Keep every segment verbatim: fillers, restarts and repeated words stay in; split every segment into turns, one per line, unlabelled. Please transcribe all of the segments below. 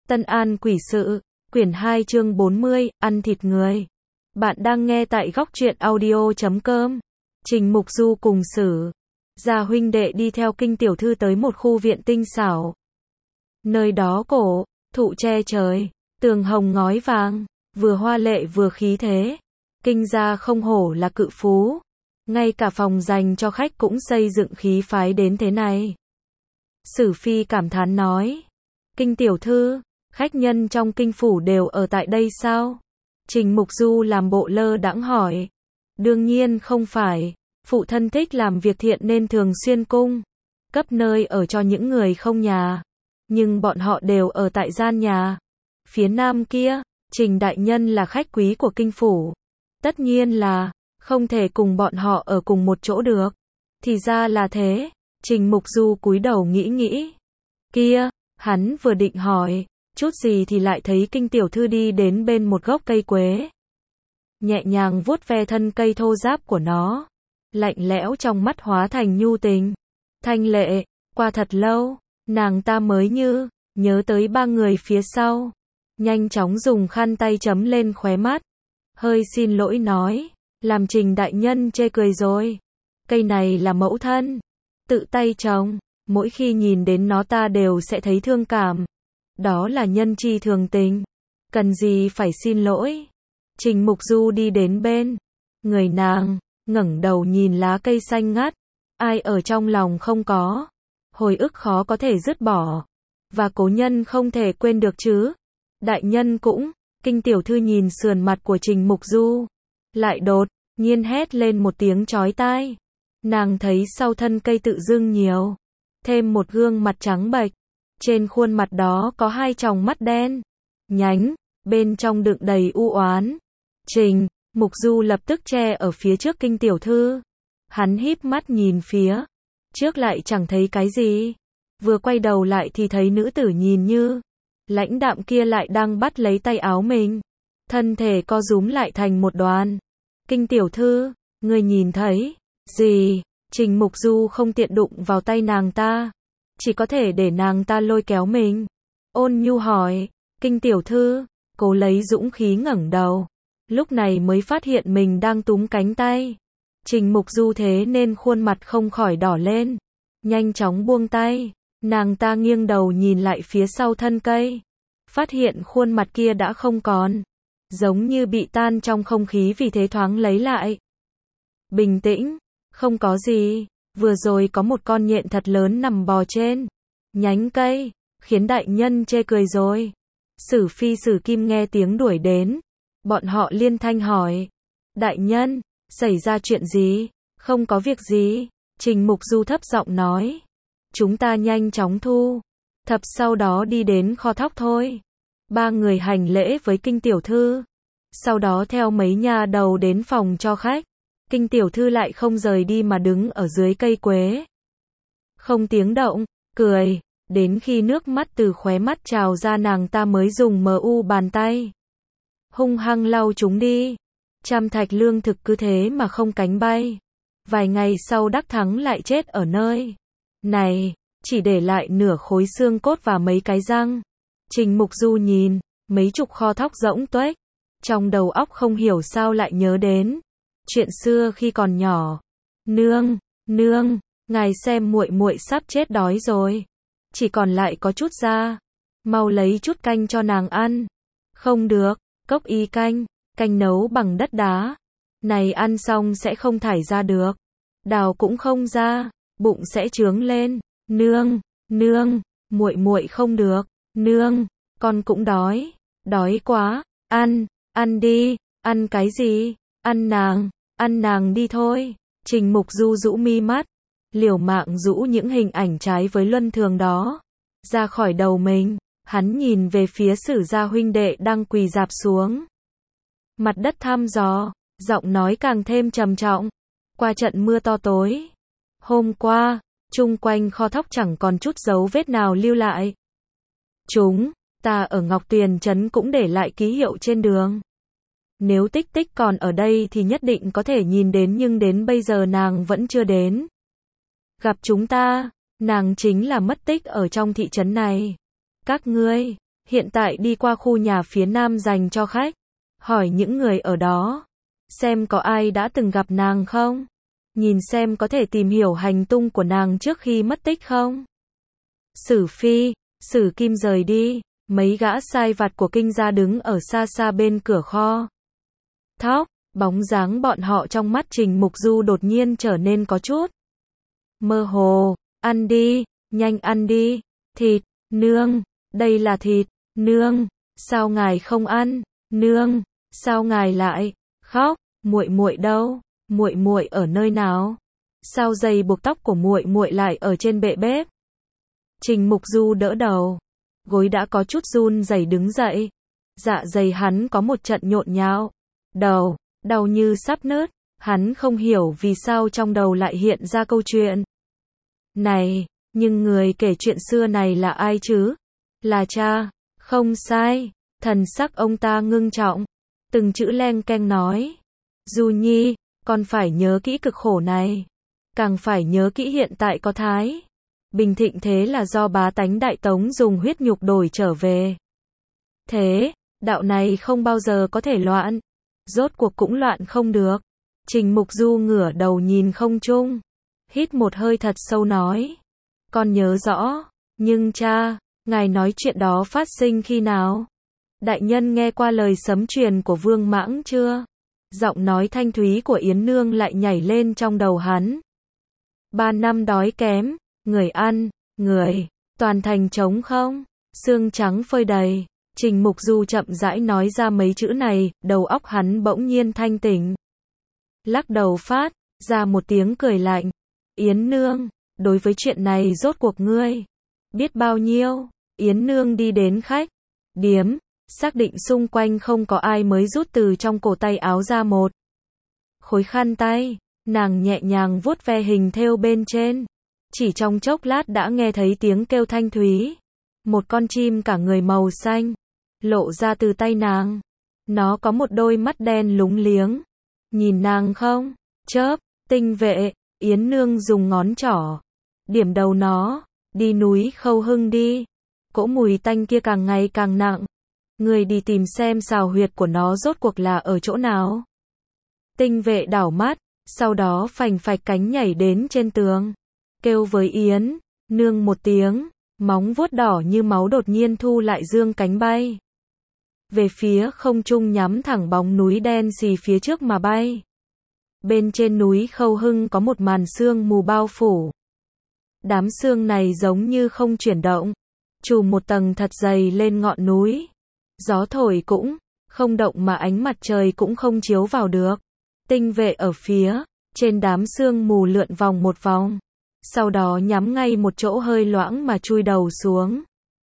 Tân An quỷ sự, quyển hai chương bốn mươi, ăn thịt người. Bạn đang nghe tại góc truyện audio chấm com. Trình Mục Du cùng Sử gia huynh đệ đi theo Kinh tiểu thư tới một khu viện tinh xảo. Nơi đó cổ thụ che trời, tường hồng ngói vàng, vừa hoa lệ vừa khí thế. Kinh gia không hổ là cự phú, ngay cả phòng dành cho khách cũng xây dựng khí phái đến thế này. Sử Phi cảm thán nói, Kinh tiểu thư, khách nhân trong kinh phủ đều ở tại đây sao? Trình Mục Du làm bộ lơ đãng hỏi. Đương nhiên không phải, phụ thân thích làm việc thiện nên thường xuyên cung cấp nơi ở cho những người không nhà, nhưng bọn họ đều ở tại gian nhà phía nam kia. Trình đại nhân là khách quý của kinh phủ, tất nhiên là không thể cùng bọn họ ở cùng một chỗ được. Thì ra là thế. Trình Mục Du cúi đầu nghĩ nghĩ. Kia, hắn vừa định hỏi chút gì thì lại thấy Kinh tiểu thư đi đến bên một gốc cây quế, nhẹ nhàng vuốt ve thân cây thô ráp của nó, lạnh lẽo trong mắt hóa thành nhu tình, thanh lệ. Qua thật lâu, nàng ta mới như nhớ tới ba người phía sau, nhanh chóng dùng khăn tay chấm lên khóe mắt, hơi xin lỗi nói, làm Trình đại nhân chê cười rồi. Cây này là mẫu thân tự tay trồng, mỗi khi nhìn đến nó ta đều sẽ thấy thương cảm. Đó là nhân chi thường tình, cần gì phải xin lỗi. Trình Mục Du đi đến bên người nàng, ngẩng đầu nhìn lá cây xanh ngắt. Ai ở trong lòng không có hồi ức khó có thể dứt bỏ, và cố nhân không thể quên được chứ. Đại nhân cũng. Kinh tiểu thư nhìn sườn mặt của Trình Mục Du, lại đột nhiên hét lên một tiếng chói tai. Nàng thấy sau thân cây tự dưng nhiều thêm một gương mặt trắng bệch, trên khuôn mặt đó có hai tròng mắt đen nhánh, bên trong đựng đầy u oán. Trình Mục Du lập tức che ở phía trước Kinh tiểu thư. Hắn híp mắt nhìn phía trước lại chẳng thấy cái gì, vừa quay đầu lại thì thấy nữ tử nhìn như lãnh đạm kia lại đang bắt lấy tay áo mình, thân thể co rúm lại thành một đoàn. Kinh tiểu thư, ngươi nhìn thấy gì? Trình Mục Du không tiện đụng vào tay nàng ta, chỉ có thể để nàng ta lôi kéo mình. Ôn nhu hỏi. Kinh tiểu thư cố lấy dũng khí ngẩng đầu, lúc này mới phát hiện mình đang túm cánh tay Trình Mục Du, thế nên khuôn mặt không khỏi đỏ lên, nhanh chóng buông tay. Nàng ta nghiêng đầu nhìn lại phía sau thân cây, phát hiện khuôn mặt kia đã không còn, giống như bị tan trong không khí, vì thế thoáng lấy lại bình tĩnh. Không có gì, vừa rồi có một con nhện thật lớn nằm bò trên nhánh cây, khiến đại nhân chê cười rồi. Sử Phi Sử Kim nghe tiếng đuổi đến, bọn họ liên thanh hỏi, đại nhân, xảy ra chuyện gì? Không có việc gì, Trình Mục Du thấp giọng nói, chúng ta nhanh chóng thu thập sau đó đi đến kho thóc thôi. Ba người hành lễ với Kinh tiểu thư, sau đó theo mấy nha đầu đến phòng cho khách. Kinh tiểu thư lại không rời đi mà đứng ở dưới cây quế, không tiếng động, cười, đến khi nước mắt từ khóe mắt trào ra nàng ta mới dùng mờ u bàn tay hung hăng lau chúng đi. Trăm thạch lương thực cứ thế mà không cánh bay. Vài ngày sau Đắc Thắng lại chết ở nơi này, chỉ để lại nửa khối xương cốt và mấy cái răng. Trình Mục Du nhìn mấy chục kho thóc rỗng tuếch, trong đầu óc không hiểu sao lại nhớ đến chuyện xưa khi còn nhỏ. Nương, nương, ngài xem muội muội sắp chết đói rồi, chỉ còn lại có chút da, mau lấy chút canh cho nàng ăn. Không được, cốc y canh, canh nấu bằng đất đá, này ăn xong sẽ không thải ra được, đào cũng không ra, bụng sẽ trướng lên. Nương, nương, muội muội không được. Nương, con cũng đói, đói quá. Ăn, ăn đi. Ăn cái gì? Ăn nàng, ăn nàng đi thôi. Trình Mục Du rũ mi mắt, liều mạng rũ những hình ảnh trái với luân thường đó ra khỏi đầu mình. Hắn nhìn về phía Sử gia huynh đệ đang quỳ rạp xuống mặt đất thăm dò, giọng nói càng thêm trầm trọng. Qua trận mưa to tối hôm qua, chung quanh kho thóc chẳng còn chút dấu vết nào lưu lại. Chúng ta ở Ngọc Tuyền trấn cũng để lại ký hiệu trên đường. Nếu Tích Tích còn ở đây thì nhất định có thể nhìn đến, nhưng đến bây giờ nàng vẫn chưa đến gặp chúng ta. Nàng chính là mất tích ở trong thị trấn này. Các ngươi Hiện tại đi qua khu nhà phía nam dành cho khách. Hỏi những người ở đó. Xem có ai đã từng gặp nàng không? Nhìn xem có thể tìm hiểu hành tung của nàng trước khi mất tích không? Sử Phi, Sử Kim rời đi. Mấy gã sai vặt của Kinh gia đứng ở xa xa bên cửa kho. Thóc, bóng dáng bọn họ trong mắt Trình Mục Du đột nhiên trở nên có chút mơ hồ. Ăn đi, nhanh ăn đi. Thịt, nương, đây là thịt, nương, sao ngài không ăn? Nương, sao ngài lại khóc? Muội muội đâu? Muội muội ở nơi nào? Sao dây buộc tóc của muội muội lại ở trên bệ bếp? Trình Mục Du đỡ đầu, gối đã có chút run rẩy đứng dậy. Dạ dày hắn có một trận nhộn nhạo, đầu đau như sắp nứt, hắn không hiểu vì sao trong đầu lại hiện ra câu chuyện này, nhưng người kể chuyện xưa này là ai chứ? Là cha, không sai. Thần sắc ông ta ngưng trọng, từng chữ leng keng nói, Du Nhi, con phải nhớ kỹ cực khổ này, càng phải nhớ kỹ hiện tại có Thái Bình thịnh thế là do bá tánh Đại Tống dùng huyết nhục đổi trở về. Thế, đạo này không bao giờ có thể loạn, rốt cuộc cũng loạn không được. Trình Mục Du ngửa đầu nhìn không trung, hít một hơi thật sâu nói, con nhớ rõ, nhưng cha, ngài nói chuyện đó phát sinh khi nào? Đại nhân nghe qua lời sấm truyền của Vương Mãng chưa? Giọng nói thanh thúy của Yến Nương lại nhảy lên trong đầu hắn. Ba năm đói kém, người ăn, người, toàn thành trống không, xương trắng phơi đầy. Trình Mục Du chậm rãi nói ra mấy chữ này, đầu óc hắn bỗng nhiên thanh tỉnh. Lắc đầu phát ra một tiếng cười lạnh. Yến Nương, đối với chuyện này rốt cuộc ngươi biết bao nhiêu? Yến Nương đi đến khách điếm, xác định xung quanh không có ai mới rút từ trong cổ tay áo ra một khối khăn tay, nàng nhẹ nhàng vuốt ve hình thêu bên trên. Chỉ trong chốc lát đã nghe thấy tiếng kêu thanh thúy. Một con chim cả người màu xanh lộ ra từ tay nàng. Nó có một đôi mắt đen lúng liếng, nhìn nàng không chớp. Tinh Vệ, Yến Nương dùng ngón trỏ điểm đầu nó, đi núi Khâu Hưng đi. Cỗ mùi tanh kia càng ngày càng nặng. Người đi tìm xem xào huyệt của nó rốt cuộc là ở chỗ nào. Tinh Vệ đảo mắt, sau đó phành phạch cánh nhảy đến trên tường, kêu với Yến Nương một tiếng, móng vuốt đỏ như máu đột nhiên thu lại dương cánh bay về phía không trung, nhắm thẳng bóng núi đen xì phía trước mà bay. Bên trên núi Khâu Hưng có một màn sương mù bao phủ. Đám sương này giống như không chuyển động, trùm một tầng thật dày lên ngọn núi. Gió thổi cũng không động mà ánh mặt trời cũng không chiếu vào được. Tinh Vệ ở phía trên đám sương mù lượn vòng một vòng, sau đó nhắm ngay một chỗ hơi loãng mà chui đầu xuống.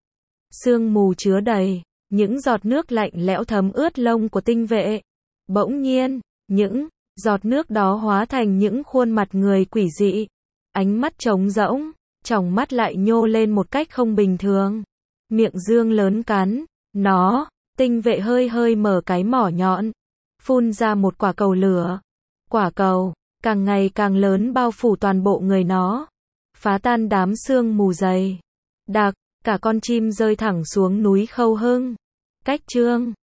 Sương mù chứa đầy những giọt nước lạnh lẽo thấm ướt lông của Tinh Vệ. Bỗng nhiên, những giọt nước đó hóa thành những khuôn mặt người quỷ dị, ánh mắt trống rỗng, tròng mắt lại nhô lên một cách không bình thường, miệng dương lớn cắn nó. Tinh Vệ hơi hơi mở cái mỏ nhọn, phun ra một quả cầu lửa. Quả cầu càng ngày càng lớn bao phủ toàn bộ người nó, phá tan đám sương mù dày đặc. Cả con chim rơi thẳng xuống núi Khâu Hưng. Cách chương